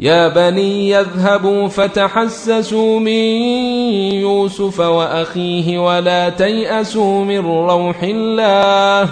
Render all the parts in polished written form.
يا بني يذهبوا فتحسسوا من يوسف وأخيه ولا تيأسوا من روح الله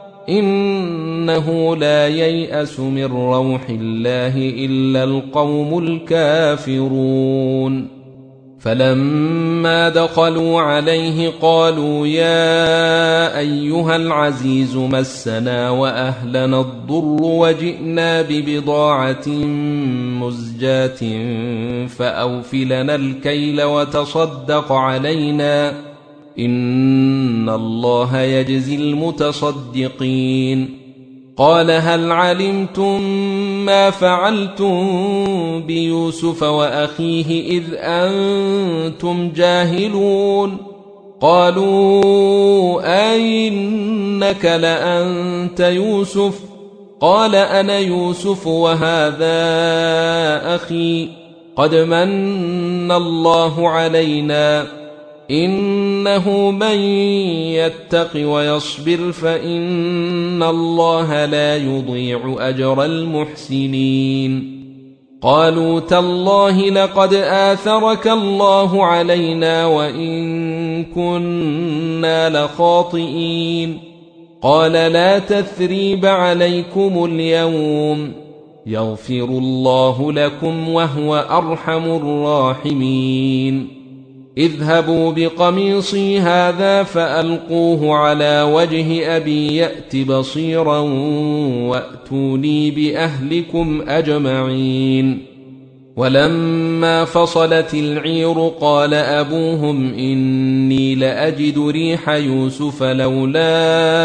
إنه لا ييأس من روح الله إلا القوم الكافرون فلما دخلوا عليه قالوا يا أيها العزيز مسنا وأهلنا الضر وجئنا ببضاعة مزجاة فأوف لنا الكيل وتصدق علينا إن الله يجزي المتصدقين قال هل علمتم ما فعلتم بيوسف وأخيه إذ أنتم جاهلون قالوا أئنك لأنت يوسف قال أنا يوسف وهذا أخي قد من الله علينا إنه من يتق ويصبر فإن الله لا يضيع أجر المحسنين قالوا تالله لقد آثرك الله علينا وإن كنا لخاطئين قال لا تثريب عليكم اليوم يغفر الله لكم وهو أرحم الراحمين اذهبوا بقميصي هذا فألقوه على وجه أبي يأت بصيرا وأتوني بأهلكم أجمعين ولما فصلت العير قال أبوهم إني لأجد ريح يوسف لولا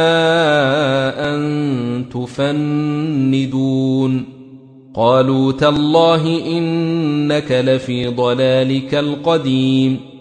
أن تفندون قالوا تالله إنك لفي ضلالك القديم